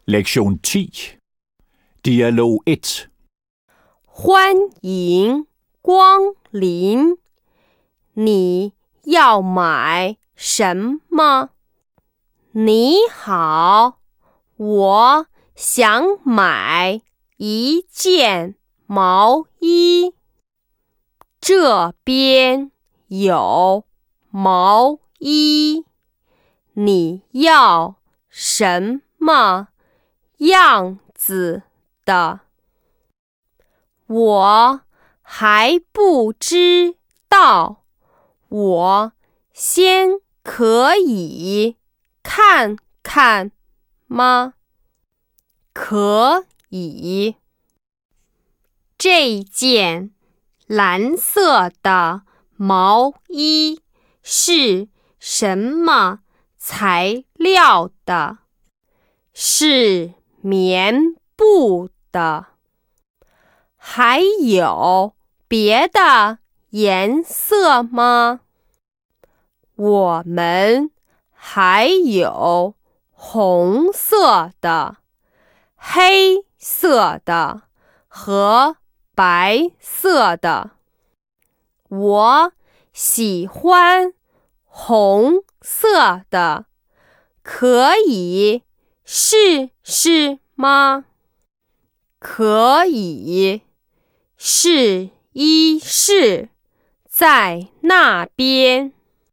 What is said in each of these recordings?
Lektion 10. Dialog 1. 欢迎光临，你要买什么？你好，我想买一件毛衣。这边有毛衣，你要什么样子的？我还不知道，我先可以看看吗？可以。这件蓝色的毛衣是什么材料的？是棉布的。还有别的颜色吗？我们还有红色的、黑色的和白色的。我喜欢红色的，可以试试吗？可以。试一试，在那边。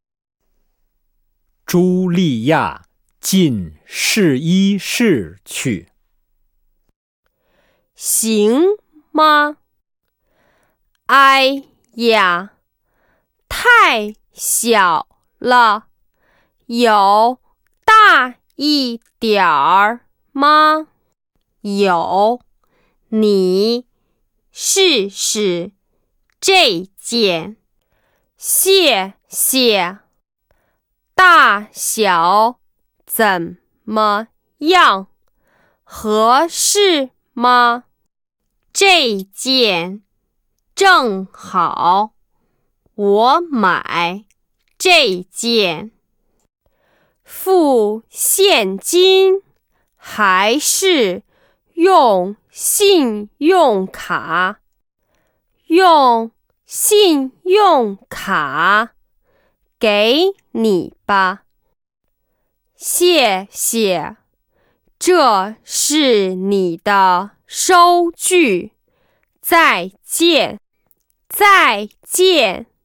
茱莉亚进试衣室去。 行吗？哎呀，太小了，有大一点儿吗？有，你试试这件，谢谢。大小怎么样？合适吗？这件正好，我买这件。付现金还是用信用卡？用信用卡，给你吧。谢谢，这是你的收据。再见，再见。